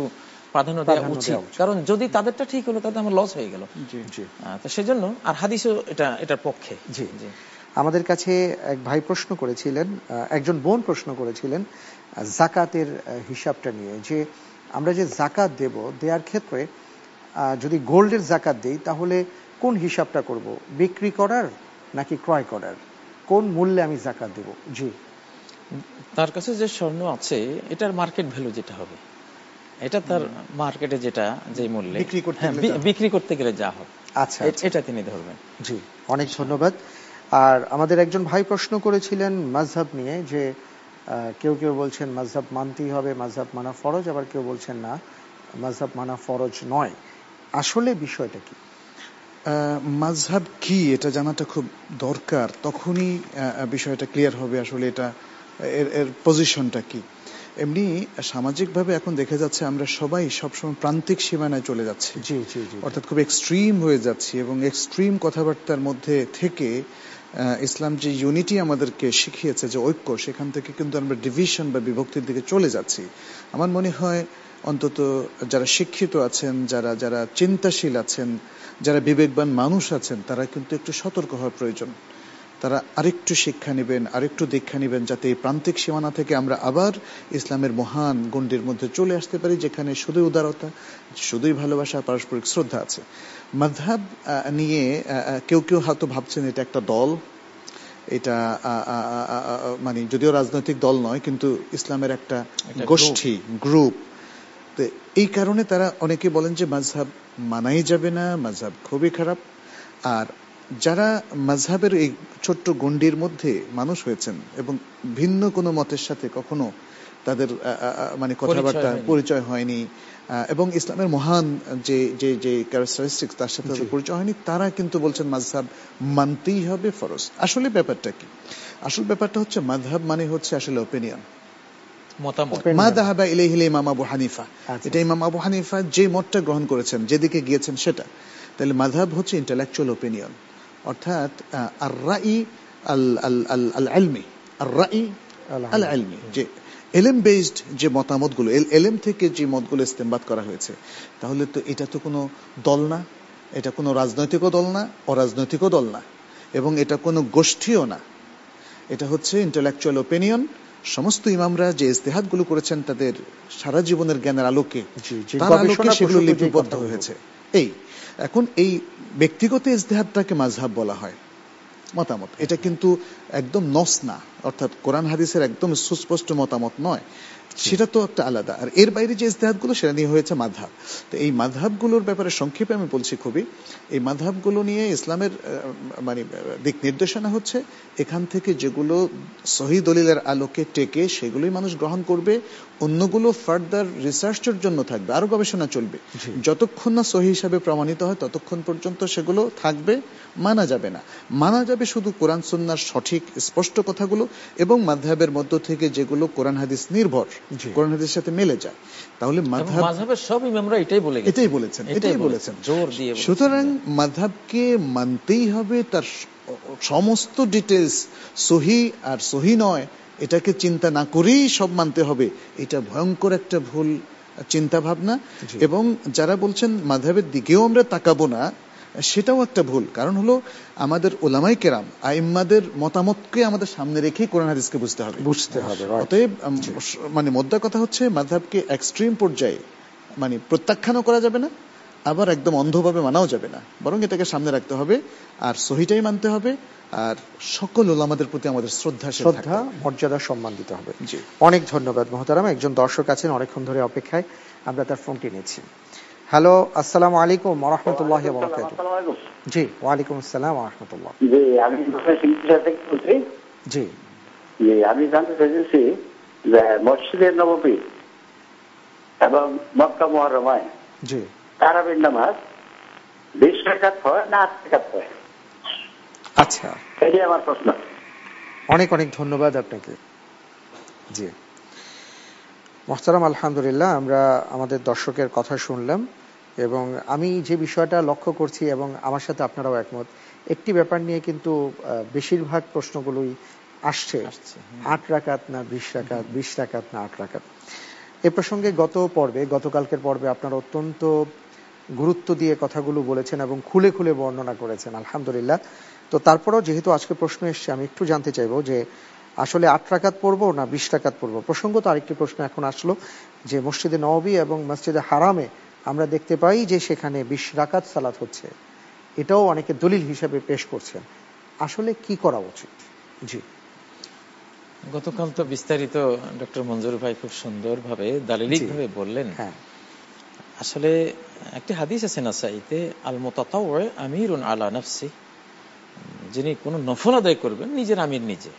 প্রাধান্য দেওয়া উচিত, কারণ যদি তাদেরটা ঠিক হলো তাহলে আমার লস হয়ে গেল। তো সেজন্য আর হাদিসও এটা এটার পক্ষে। জি জি আমাদের কাছে এক ভাই প্রশ্ন করেছিলেন, একজন বোন প্রশ্ন করেছিলেন যাকাতের হিসাবটা নিয়ে, যে আমরা যে যাকাত দেব দেওয়ার ক্ষেত্রে যদি গোল্ডের যাকাত দেই তাহলে কোন হিসাবটা করব, বিক্রি করার নাকি ক্রয় করার, কোন মূল্যে আমি যাকাত দেব? জি, তার কাছে যে স্বর্ণ আছে এটার মার্কেট ভ্যালু যেটা হবে, এটা তার মার্কেটে যেটা যে মূল্যে বিক্রি করতে গেলে যা হবে, আচ্ছা এটা তিনি ধরবেন। জি, অনেক ধন্যবাদ। আর আমাদের একজন ভাই প্রশ্ন করেছিলেন মাযহাব নিয়ে, যে কেউ কেউ বলছেন মাযহাব মানতেই হবে, মাযহাব মানা ফরজ, আবার কেউ বলছেন না মাযহাব মানা ফরজ নয়। আসলে বিষয়টা কি? মাযহাব কি এটা জানাটা খুব দরকার, তখনই বিষয়টা ক্লিয়ার হবে আসলে এটা এর এর পজিশনটা কি। এমনি সামাজিকভাবে এখন দেখা যাচ্ছে আমরা সবাই সবসময় প্রান্তিক সীমানায় চলে যাচ্ছি, জি জি জি অর্থাৎ খুব এক্সট্রিম হয়ে যাচ্ছি, এবং এক্সট্রিম কথাবার্তার মধ্যে থেকে ইসলাম যে ইউনিটি আমাদেরকে শিখিয়েছে, যে ঐক্য, সেখান থেকে কিন্তু আমরা ডিভিশন বা বিভক্তির দিকে চলে যাচ্ছি। আমার মনে হয় অন্তত যারা শিক্ষিত আছেন, যারা যারা চিন্তাশীল আছেন, যারা বিবেকবান মানুষ আছেন, তারা কিন্তু একটু সতর্ক হওয়া প্রয়োজন। তারা আরেকটু শিক্ষা নেবেন, আরেকটু দীক্ষা নেবেন, যাতে এই প্রান্তিক সীমানা থেকে আমরা আবার ইসলামের মহান গণ্ডির মধ্যে চলে আসতে পারি, যেখানে শুধুই উদারতা, শুধুই ভালোবাসা, পারস্পরিক শ্রদ্ধা আছে। মাযহাব নিয়ে কেউ কেউ হয়তো ভাবছেন এটা একটা দল, এটা মানে যদিও রাজনৈতিক দল নয়, কিন্তু ইসলামের একটা গোষ্ঠী, গ্রুপ। তো এই কারণে তারা অনেকে বলেন যে মাযহাব মানাই যাবে না, মাযহাব খুবই খারাপ। আর যারা মাযহাবের এই ছোট্ট গণ্ডির মধ্যে মানুষ হয়েছেন এবং ভিন্ন কোনো মতের সাথে কখনো তাদের মানে কথাবার্তা পরিচয় হয়নি, এবং ইসলামের মহান যে যে যে ক্যারেক্টারিস্টিক্স তার সাথে পরিচয় হয়নি, তারা কিন্তু বলছেন মাযহাব মানতেই হবে ফরজ। আসলে ব্যাপারটা কি? আসল ব্যাপারটা হচ্ছে মাযহাব মানে হচ্ছে আসলে ওপিনিয়ন, মতামত। মা যাহাবা ইলাইহি ইমাম আবু হানিফা, এটা ইমাম আবু হানিফা যে মতটা গ্রহণ করেছেন, যেদিকে গিয়েছেন সেটা। তাহলে মাযহাব হচ্ছে ইন্টেলেকচুয়াল ওপিনিয়ন, অর্থাৎ আর রাই আল আল আল ইলমি, আর রাই আল ইলমি, যে এলেম বেসড যে মতামতগুলো, এলেম থেকে যে মতগুলো ইস্তেমবাদ করা হয়েছে। তাহলে তো এটা তো কোনো দল না, এটা কোনো রাজনৈতিকও দল না, অরাজনৈতিকও দল না, এবং এটা কোনো গোষ্ঠীও না। এটা হচ্ছে ইন্টেলেকচুয়াল ওপিনিয়ন। সমস্ত ইমামরা যে ইজতিহাদগুলো করেছেন তাদের সারা জীবনের জ্ঞানের আলোকে, তার আলোকে সেগুলো লিপিবদ্ধ হয়েছে। এই এখন এই ব্যক্তিগত ইজতিহাদটাকে মাযহাব বলা হয়, মতামত। এটা কিন্তু একদম নস না, অর্থাৎ কোরআন হাদিসের একদম সুস্পষ্ট মতামত নয়, সেটা তো একটা আলাদা। আর এর বাইরে যে ইজতিহাদগুলো সেটা নিয়ে হয়েছে মাযহাব। তো এই মাযহাবগুলোর ব্যাপারে সংক্ষেপে আমি বলছি খুবই, এই মাযহাবগুলো নিয়ে ইসলামের মানে দিক নির্দেশনা হচ্ছে এখান থেকে যেগুলো সহিহ দলিলের আলোকে টেকে সেগুলোই মানুষ গ্রহণ করবে, অন্যগুলো ফার্দার রিসার্চের জন্য থাকবে, আরো গবেষণা চলবে। যতক্ষণ না সহিহ হিসাবে প্রমাণিত হয় ততক্ষণ পর্যন্ত সেগুলো থাকবে, মানা যাবে না। মানা যাবে শুধু কোরআন সুন্নাহর সঠিক স্পষ্ট কথাগুলো এবং মাযহাবের মধ্য থেকে যেগুলো কোরআন হাদিস নির্ভর, কোরআন হাদিসের সাথে মেলে যায়। তাহলে মাযহাবের সব ইমামরা এটাই বলে গেছেন, এটাই বলেছেন, এটাই বলেছেন জোর দিয়ে। সুতরাং মাযহাবকে মানতেই হবে, তার সমস্ত ডিটেইলস সহিহ আর সহিহ নয় এটাকে চিন্তা না করেই সব মানতে হবে, এটা ভয়ঙ্কর একটা ভুল চিন্তা ভাবনা। এবং যারা বলছেন মাযহাবের দিকেও আমরা তাকাবো না, সেটাও একটা ভুল। কারণ হলো আমাদের উলামায়ে কেরাম, আইম্মাদের মতামতকে আমাদের সামনে রেখেই কোরআন হাদিসকে বুঝতে হবে বুঝতে হবে অতএব মানে মোদ্দা কথা হচ্ছে মাযহাবকে এক্সট্রিম পর্যায়ে মানে প্রত্যাখ্যানও করা যাবে না, আবার একদম অন্ধভাবে মানাও যাবে না, বরং এটাকে সামনে রাখতে হবে আর সহিটাই মানতে হবে। আর সকল উলামাদের প্রতি আমাদের শ্রদ্ধা শ্রদ্ধা মর্যাদা সম্মান দিতে হবে। জি, অনেক ধন্যবাদ মহতারাম। একজন দর্শক আছেন অনেকক্ষণ ধরে অপেক্ষায়, আমরা তার ফোনটি নিচ্ছি। হ্যালো, আসসালামু আলাইকুম ওয়া রাহমাতুল্লাহি ওয়া বারাকাতুহু। জি, ওয়া আলাইকুম আসসালাম ওয়া রাহমাতুল্লাহ। জি, আমি বলছি। জি জি, আমি জানতে চাইছি যে মসজিদে নববী এবং মক্কা মুকাররমায় জি তারাবির নামাজ বিশ রাকাত হয় না আট রাকাত হয়? আচ্ছা, এটাই আমার প্রশ্ন। অনেক অনেক ধন্যবাদ আপনাকে। জি মুহতারাম, আলহামদুলিল্লাহ, আমরা আমাদের দর্শকের কথা শুনলাম এবং আমি যে বিষয়টা লক্ষ্য করছি এবং আমার সাথে আপনারাও একমত, একটি ব্যাপার নিয়ে কিন্তু বেশিরভাগ প্রশ্নগুলোই আসছে, আট রাকাত না বিশ রাকাত, বিশ রাকাত না আট রাকাত। এ প্রসঙ্গে গত পর্বে গতকালকের পর্বে আপনারা অত্যন্ত গুরুত্ব দিয়ে কথাগুলো বলেছেন এবং খুলে খুলে বর্ণনা করেছেন, আলহামদুলিল্লাহ। তো তারপরেও যেহেতু আজকে প্রশ্ন এসছে, আমি একটু জানতে চাইবো যে আসলে আট রাকাত পড়বো না বিশ রাকাত পড়বো। প্রসঙ্গত আরেকটি প্রশ্ন এখন আসলো যে মসজিদে নববী এবং মসজিদে হারামে আমরা দেখতে পাই যে সেখানে বিশ রাকাত সালাত হচ্ছে, এটাও অনেকে দলিল হিসেবে পেশ করছেন। আসলে কি করা উচিত? জি, গতকাল তো বিস্তারিত ডক্টর মঞ্জুর ভাই খুব সুন্দরভাবে দালিলিক ভাবে বললেন। হ্যাঁ, আসলে একটি হাদিস আছে নাসাইতে, আল মুতাতাওয়ি আমিরুন আলা নাফসি, যিনি কোন নফল আদায় করবেন নিজের আমির নিজে,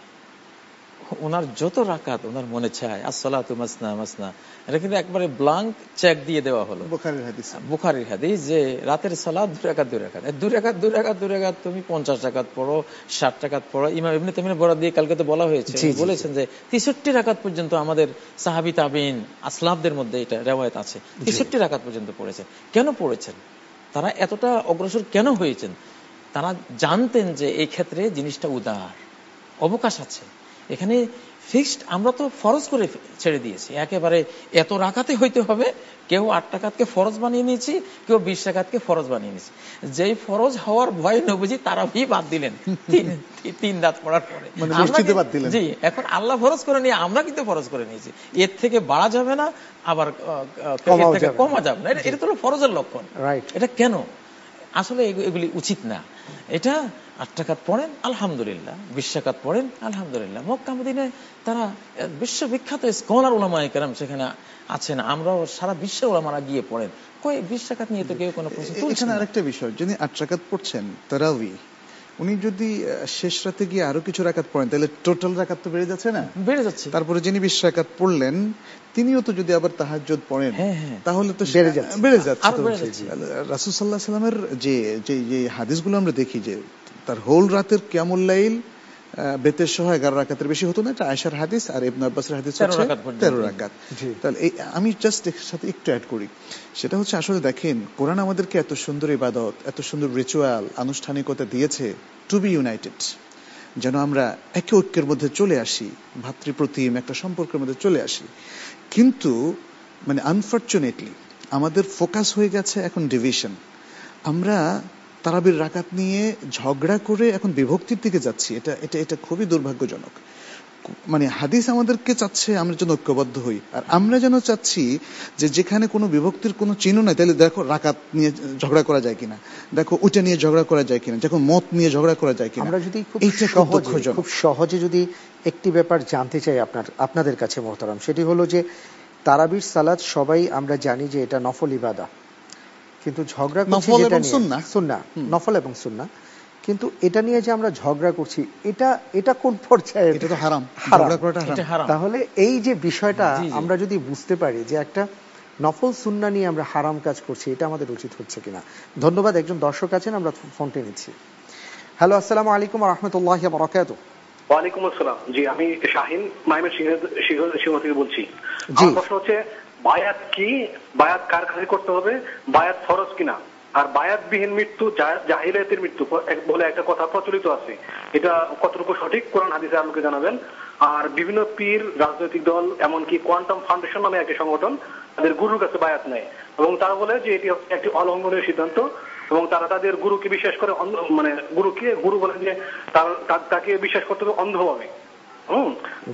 ওনার যত রাকাত ওনার মনে চায় আসসালাতু মাসনা মাসনা, এটা কিন্তু একবারে ব্লাঙ্ক চেক দিয়ে দেওয়া হলো। বুখারীর হাদিস, বুখারীর হাদিস যে রাতের সালাত দুই রাকাত দুই রাকাত দুই রাকাত দুই রাকাত দুই রাকাত তুমি পঞ্চাশ রাকাত পড়ো, ষাট রাকাত পড়ো। ইমাম ইবনে তাইমিয়া বরাদ দিয়ে কালকে তো বলা হয়েছে, বলেছেন যে তেষট্টি রাকাত পর্যন্ত আমাদের সাহাবী তাবিঈন আসলাফদের মধ্যে এটা রিওয়ায়াত আছে, তেষট্টি রাকাত পর্যন্ত পড়েছেন। কেন পড়েছেন? তারা এতটা অগ্রসর কেন হয়েছেন? তারা জানতেন যে এই ক্ষেত্রে জিনিসটা উদার, অবকাশ আছে এখানে ফিক্সড। আমরা তো ফরজ করে ছেড়ে দিয়েছি একেবারে, এত রাকাতে হইতে হবে। কেউ আট রাকাতকে ফরজ বানিয়ে নিয়েছি, কেউ বিশ রাকাতকে ফরজ বানিয়ে নিয়েছি। যেই ফরজ হওয়ার ভয় নবীজি তারাবি বাদ দিলেন তিন রাত পড়ার পরে, জি। এখন আল্লাহ ফরজ করে নিয়ে আমরা কিন্তু ফরজ করে নিয়েছি, এর থেকে বাড়া যাবে না, আবার এর থেকে কমা যাবে না। এটা তো ফরজের লক্ষণ। এটা কেন? আসলে এগুলি উচিত না। এটা আট রাকাত পড়েন আলহামদুলিল্লাহ, বিশ রাকাত পড়েন আলহামদুলিল্লাহ। মক্কা মদিনায় তারা বিশ্ববিখ্যাত স্কলার উলামায়ে কেরাম সেখানে আছেন, আমরাও সারা বিশ্বের উলামারা গিয়ে পড়েন। কই বিশ রাকাত নিয়ে তো কেউ কোনো প্রশ্ন তুলছে না। এখানে আরেকটা বিষয়, যিনি আট রাকাত পড়ছেন তারাবি, উনি যদি শেষ রাতে গিয়ে আরো কিছু রাকাত পড়েন তাহলে টোটাল রাকাত তো বেড়ে যাচ্ছে না? বেড়ে যাচ্ছে। তারপরে যিনি বিশ রাকাত পড়লেন তিনিও তো যদি আবার তাহাজ্জুদ পড়েন তাহলে তো বেড়ে যাচ্ছে বেড়ে যাচ্ছে রাসূল সাল্লাল্লাহু আলাইহি ওয়াসাল্লামের যে যে হাদিসগুলো আমরা দেখি যে তার হোল রাতের কিয়ামুল লাইল বেতের সহ এগারো রাকাতের বেশি হতো না। এটা আয়েশার হাদিস, আর ইবনে আব্বাসের হাদিস হচ্ছে তেরো রাকাত। তাহলে এই আমি জাস্ট এর সাথে একটু অ্যাড করি, সেটা হচ্ছে আসলে দেখেন কোরআন আমাদেরকে এত সুন্দর ইবাদত, এত সুন্দর রিচুয়াল, আনুষ্ঠানিকতা দিয়েছে টু বি ইউনাইটেড, যেন আমরা একে ঐক্যের মধ্যে চলে আসি, ভাতৃপ্রতিম একটা সম্পর্কের মধ্যে চলে আসি। কিন্তু মানে আনফরচুনেটলি আমাদের ফোকাস হয়ে গেছে এখন ডিভিশন। আমরা তারাবির রাকাত নিয়ে ঝগড়া করে এখন বিভক্তির দিকে যাচ্ছি। এটা এটা এটা খুবই দুর্ভাগ্যজনক। মানে হাদিস আমাদেরকে চাচ্ছে আমরা যেন ঐক্যবদ্ধ হই, আর আমরা যেন চাচ্ছি যে যেখানে কোনো বিভক্তির কোনো চিহ্ন নাই, তাহলে দেখো রাকাত নিয়ে ঝগড়া করা যায় কিনা, দেখো ওইটা নিয়ে ঝগড়া করা যায় কিনা, দেখো মত নিয়ে ঝগড়া করা যায় কিনা। আমরা যদি খুব সহজে খুব সহজে যদি একটি ব্যাপার জানতে চাই আপনার আপনাদের কাছে মোহতারাম, সেটি হলো যে তারাবির সালাত সবাই আমরা জানি যে এটা নফল ইবাদত, কিন্তু ঝগড়া করছি যেটা নিয়ে সুন্নাহ, নফল এবং সুন্নাহ, কিন্তু এটা নিয়ে যে আমরা ঝগড়া করছি এটা এটা কোন পর্যায়ে? এটা তো হারাম, ঝগড়া করাটা হারাম। তাহলে এই যে বিষয়টা আমরা যদি বুঝতে পারি যে একটা নফল সুন্নাহ নিয়ে আমরা হারাম কাজ করছি, এটা আমাদের উচিত হচ্ছে কিনা। ধন্যবাদ। একজন দর্শক আছেন, আমরা ফোনটি নিচ্ছি। হ্যালো, আসসালামু আলাইকুম ওয়া রাহমাতুল্লাহি ওয়া বারাকাতুহু। ওয়া আলাইকুম আসসালাম। জি, আমি শাহিন মাইমের সিংহ থেকে বলছি। আমার প্রশ্ন হচ্ছে বায়াত কি, বায়াত কার কাছে করতে হবে, বায়াত ফরজ কিনা, আর বায়াত বিহীন মৃত্যু জাহিলিয়াতের মৃত্যু বলে একটা কথা প্রচলিত আছে, এটা কতটুকু সঠিক কোরআন হাদিসে আমাকে জানাবেন। আর বিভিন্ন পীর, রাজনৈতিক দল, এমনকি কোয়ান্টাম ফাউন্ডেশন নামে একটা সংগঠন তাদের গুরুর কাছে বায়াত নেয় এবং তারা বলে যে এটি একটি অলঙ্ঘনীয় সিদ্ধান্ত এবং তারা তাদের গুরুকে বিশ্বাস করে, মানে গুরুকে গুরু বলে যে তাকে বিশ্বাস করতে হবে অন্ধভাবে। হম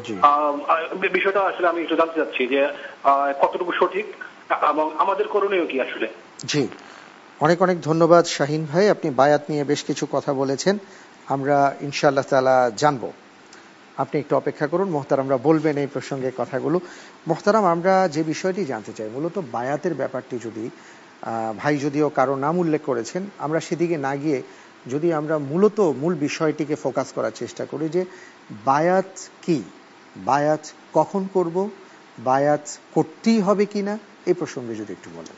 বিষয়টা আসলে আমি একটু জানতে চাচ্ছি যে কতটুকু সঠিক এবং আমাদের করণীয় কি আসলে। জি, অনেক অনেক ধন্যবাদ শাহিন ভাই, আপনি বায়াত নিয়ে বেশ কিছু কথা বলেছেন, আমরা ইনশাআল্লাহ তাআলা জানবো। আপনি একটু অপেক্ষা করুন, মোহতারামরা বলবেন এই প্রসঙ্গে কথাগুলো। মোহতারাম, আমরা যে বিষয়টি জানতে চাই মূলত বায়াতের ব্যাপারটি, যদি ভাই যদিও কারো নাম উল্লেখ করেছেন, আমরা সেদিকে না গিয়ে যদি আমরা মূলত মূল বিষয়টিকে ফোকাস করার চেষ্টা করি যে বায়াত কি, বায়াত কখন করব, বায়াত করতেই হবে কিনা, এই প্রসঙ্গে যদি একটু বলেন।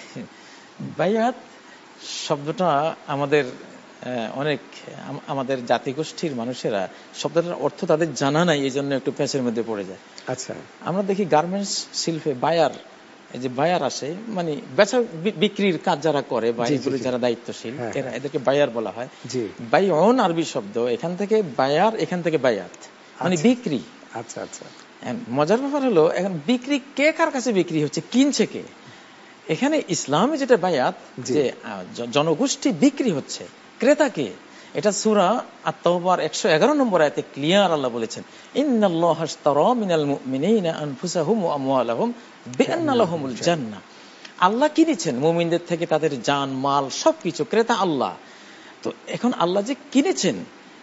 বায়াত শব্দটা আমাদের অনেক আমাদের জাতিগোষ্ঠীর মানুষেরা শব্দটার অর্থ তাদের জানা নাই, এই জন্য একটু প্যাচের মধ্যে পড়ে যায়। আচ্ছা, আমরা দেখি গার্মেন্টস শিল্পে বায়ার, এই যে বায়ার আসে মানে বেচা বিক্রির কাজ যারা করে বা এগুলি যারা দায়িত্বশীল, এরা এদেরকে বায়ার বলা হয়। বায়ন আরবি শব্দ, এখান থেকে বায়ার, এখান থেকে বায়াত মানে বিক্রি। আচ্ছা আচ্ছা, মজার ব্যাপার হলো এখন বিক্রি কে কার কাছে বিক্রি হচ্ছে, কিনছে কে? এখানে ইসলামে যেটা বায়াত যে জনগোষ্ঠী বিক্রি হচ্ছে, ক্রেতা কে? এটা সূরা আত-তাওবার একশো এগারো নম্বর আয়াতে ক্লিয়ার আল্লাহ বলেছেন, ইন্নাল্লাহা আশতারা মিনাল মুমিনিনা আনফুসাহুম ওয়া আমওয়ালাহুম বিআন্না লাহুমুল জান্নাহ। আল্লাহ কিনেছেন মুমিনদের থেকে তাদের জান মাল সবকিছু, ক্রেতা আল্লাহ। তো এখন আল্লাহ যে কিনেছেন,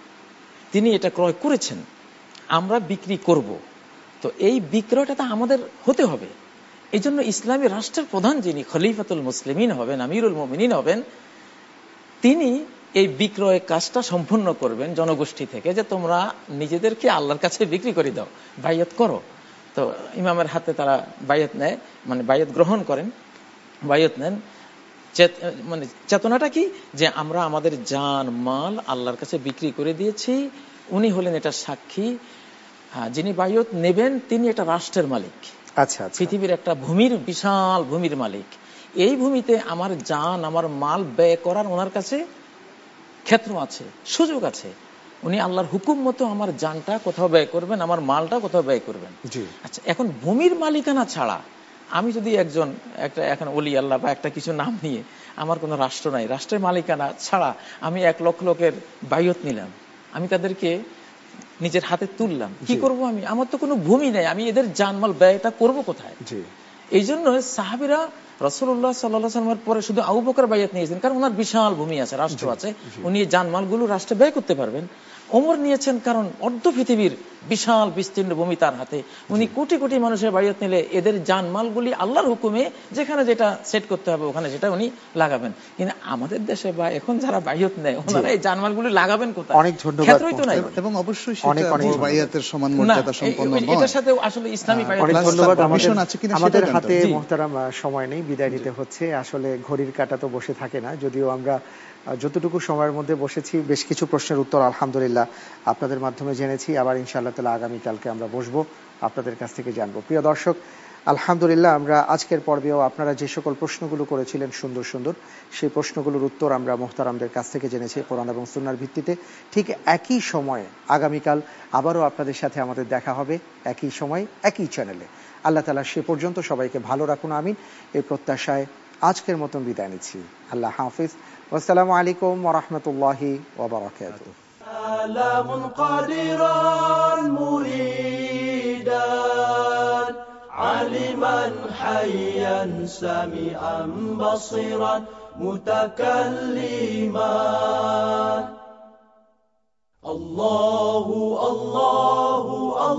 তিনি এটা ক্রয় করেছেন, আমরা বিক্রি করব। তো এই বিক্রয়টা তো আমাদের হতে হবে। এই জন্য ইসলামী রাষ্ট্রের প্রধান যিনি খলিফাতুল মুসলিমিন হবেন, আমিরুল মুমিনিন হবেন, তিনি এই বিক্রয় কাজটা সম্পূর্ণ করবেন জনগোষ্ঠী থেকে, যে তোমরা নিজেদেরকে আল্লাহর কাছে বিক্রি করে দাও, বাইয়াত করো। তো ইমামের হাতে তারা বাইয়াত নেয়, মানে বাইয়াত গ্রহণ করেন, বাইয়াত নেন। মানে চেতনাটা কি, যে আমরা আমাদের জান মাল আল্লাহর কাছে বিক্রি করে দিয়েছি। উনি হলেন এটা সাক্ষী, যিনি বাইয়াত নেবেন তিনি এটা রাষ্ট্রের মালিক। আচ্ছা, পৃথিবীর একটা ভূমির, বিশাল ভূমির মালিক। এই ভূমিতে আমার জান আমার মাল ব্যয় করার ওনার কাছে ক্ষেত্র আছে, সুযোগ আছে। উনি আল্লাহর হুকুম মতো আমার জানটা কোথাও ব্যয় করবেন, আমার মালটা কোথাও ব্যয় করবেন। আচ্ছা, এখন ভূমির মালিকানা ছাড়া আমি যদি একজন একটা এখন ওলি আল্লাহ বা একটা কিছু নাম নিয়ে, আমার কোনো রাষ্ট্র নাই, রাষ্ট্রের মালিকানা ছাড়া আমি এক লক্ষ লোকের বাইয়ত নিলাম, আমি তাদেরকে নিজের হাতে তুললাম, কি করব আমি? আমার তো কোনো ভূমি নেই, আমি এদের জানমাল ব্যয়টা করব কোথায়? এই জন্য সাহাবীরা রাসূলুল্লাহ সাল্লাল্লাহু আলাইহি ওয়াসাল্লামের পরে শুধু আবু বকর বাইয়াত নিয়েছেন, কারণ ওনার বিশাল ভূমি আছে, রাষ্ট্র আছে, উনি জানমালগুলো রাষ্ট্রে ব্যয় করতে পারবেন। ওমর নিয়েছেন কারণ অর্ধ পৃথিবীর বিশাল বিস্তীর্ণ ভূমি তার হাতে, উনি কোটি কোটি মানুষের বাইয়াত নিলে এদের জানমালগুলি আল্লাহর হুকুমে যেখানে যেটা সেট করতে হবে ওখানে যেটা উনি লাগাবেন। কিন্তু আমাদের দেশে বা এখন যারা বাইয়াত নেয় ওনারা এই জানমালগুলি লাগাবেন কোথায়? অনেক ধন্যবাদ। ক্ষেত্রই তো নাই, এবং অবশ্যই সেটা বাইয়াতের সমান মর্যাদা সম্পন্ন নয়। এটার সাথে আসলে ইসলামী বাইয়াত অনেক ধন্যবাদ। আমাদের হাতে মুহতারাম সময় নেই, বিদায় নিতে হচ্ছে। আসলে ঘড়ির কাঁটা তো বসে থাকে না, যদিও আমরা যতটুকু সময়ের মধ্যে বসেছি বেশ কিছু প্রশ্নের উত্তর আলহামদুলিল্লাহ আপনাদের মাধ্যমে জেনেছি। আবার ইনশাআল্লাহ তাআলা আগামীকালকে আমরা বসবো, আপনাদের কাছ থেকে জানবো। প্রিয় দর্শক, আলহামদুলিল্লাহ আমরা আজকের পর্বেও আপনারা যে সকল প্রশ্নগুলো করেছিলেন সুন্দর সুন্দর, সেই প্রশ্নগুলোর উত্তর আমরা মুহতারামদের কাছ থেকে জেনেছি কোরআন এবং সুন্নাহর ভিত্তিতে। ঠিক একই সময়ে আগামীকাল আবারও আপনাদের সাথে আমাদের দেখা হবে, একই সময় একই চ্যানেলে। আল্লাহ তাআলা সে পর্যন্ত সবাইকে ভালো রাখুন, আমিন। এই প্রত্যাশায় আজকের মতন বিদায় নিচ্ছি। আল্লাহ হাফিজ। আসসালামু আলাইকুম ওয়া রাহমাতুল্লাহি ওয়া বারাকাতুহু। سلام قادرا مريدا عالما حيا سميعا بصيرا متكلما الله الله